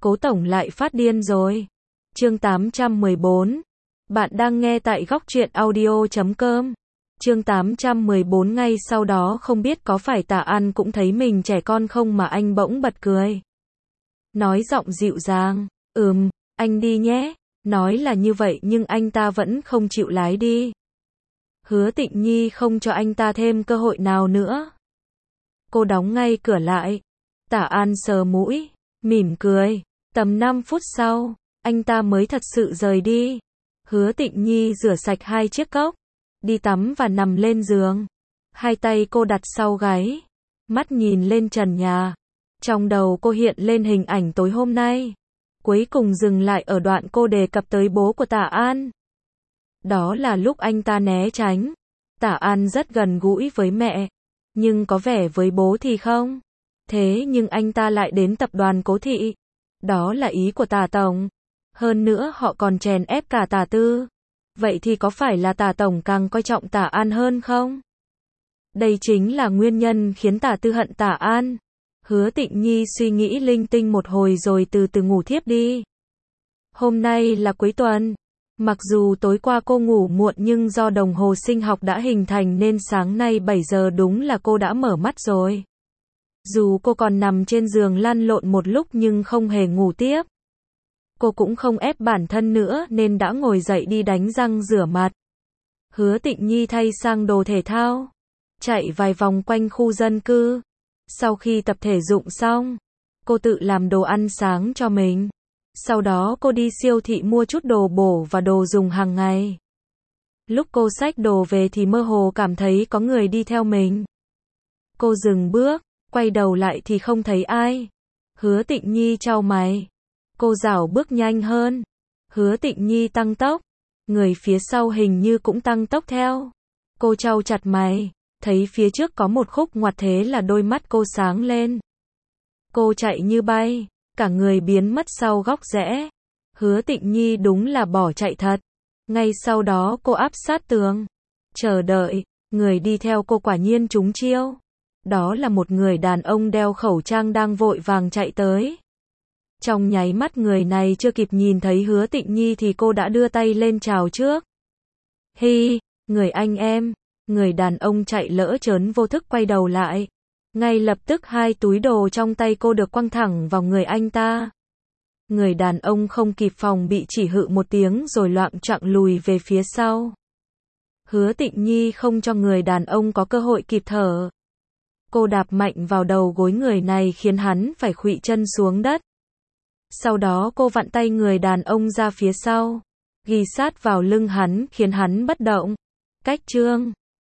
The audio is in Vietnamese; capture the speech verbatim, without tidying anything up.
Cố tổng lại phát điên rồi. Chương tám trăm mười bốn. Bạn đang nghe tại góc truyện audio chấm com. Chương tám trăm mười bốn. Ngay sau đó không biết có phải Tạ An cũng thấy mình trẻ con không mà anh bỗng bật cười. Nói giọng dịu dàng, ừm, anh đi nhé. Nói là như vậy nhưng anh ta vẫn không chịu lái đi. Hứa Tịnh Nhi không cho anh ta thêm cơ hội nào nữa. Cô đóng ngay cửa lại. Tạ An sờ mũi, mỉm cười. Tầm năm phút sau, anh ta mới thật sự rời đi. Hứa Tịnh Nhi rửa sạch hai chiếc cốc, đi tắm và nằm lên giường. Hai tay cô đặt sau gáy, mắt nhìn lên trần nhà. Trong đầu cô hiện lên hình ảnh tối hôm nay. Cuối cùng dừng lại ở đoạn cô đề cập tới bố của Tạ An. Đó là lúc anh ta né tránh. Tạ An rất gần gũi với mẹ, nhưng có vẻ với bố thì không. Thế nhưng anh ta lại đến tập đoàn Cố Thị. Đó là ý của Tạ Tổng. Hơn nữa họ còn chèn ép cả Tạ Tư. Vậy thì có phải là Tạ Tổng càng coi trọng Tạ An hơn không? Đây chính là nguyên nhân khiến Tạ Tư hận Tạ An. Hứa Tịnh Nhi suy nghĩ linh tinh một hồi rồi từ từ ngủ thiếp đi. Hôm nay là cuối tuần. Mặc dù tối qua cô ngủ muộn nhưng do đồng hồ sinh học đã hình thành nên sáng nay bảy giờ đúng là cô đã mở mắt rồi. Dù cô còn nằm trên giường lăn lộn một lúc nhưng không hề ngủ tiếp. Cô cũng không ép bản thân nữa nên đã ngồi dậy đi đánh răng rửa mặt. Hứa Tịnh Nhi thay sang đồ thể thao, chạy vài vòng quanh khu dân cư. Sau khi tập thể dục xong, cô tự làm đồ ăn sáng cho mình. Sau đó cô đi siêu thị mua chút đồ bổ và đồ dùng hàng ngày. Lúc cô xách đồ về thì mơ hồ cảm thấy có người đi theo mình. Cô dừng bước, quay đầu lại thì không thấy ai. Hứa Tịnh Nhi chau mày. Cô rảo bước nhanh hơn. Hứa Tịnh Nhi tăng tốc. Người phía sau hình như cũng tăng tốc theo. Cô chau chặt mày. Thấy phía trước có một khúc ngoặt thế là đôi mắt cô sáng lên. Cô chạy như bay. Cả người biến mất sau góc rẽ. Hứa Tịnh Nhi đúng là bỏ chạy thật. Ngay sau đó cô áp sát tường. Chờ đợi. Người đi theo cô quả nhiên trúng chiêu. Đó là một người đàn ông đeo khẩu trang đang vội vàng chạy tới. Trong nháy mắt người này chưa kịp nhìn thấy Hứa Tịnh Nhi thì cô đã đưa tay lên chào trước. Hi, người anh em. Người đàn ông chạy lỡ chớn vô thức quay đầu lại. Ngay lập tức hai túi đồ trong tay cô được quăng thẳng vào người anh ta. Người đàn ông không kịp phòng bị chỉ hự một tiếng rồi loạng choạng lùi về phía sau. Hứa Tịnh Nhi không cho người đàn ông có cơ hội kịp thở. Cô đạp mạnh vào đầu gối người này khiến hắn phải khuỵu chân xuống đất. Sau đó cô vặn tay người đàn ông ra phía sau, ghì sát vào lưng hắn khiến hắn bất động. Cách chương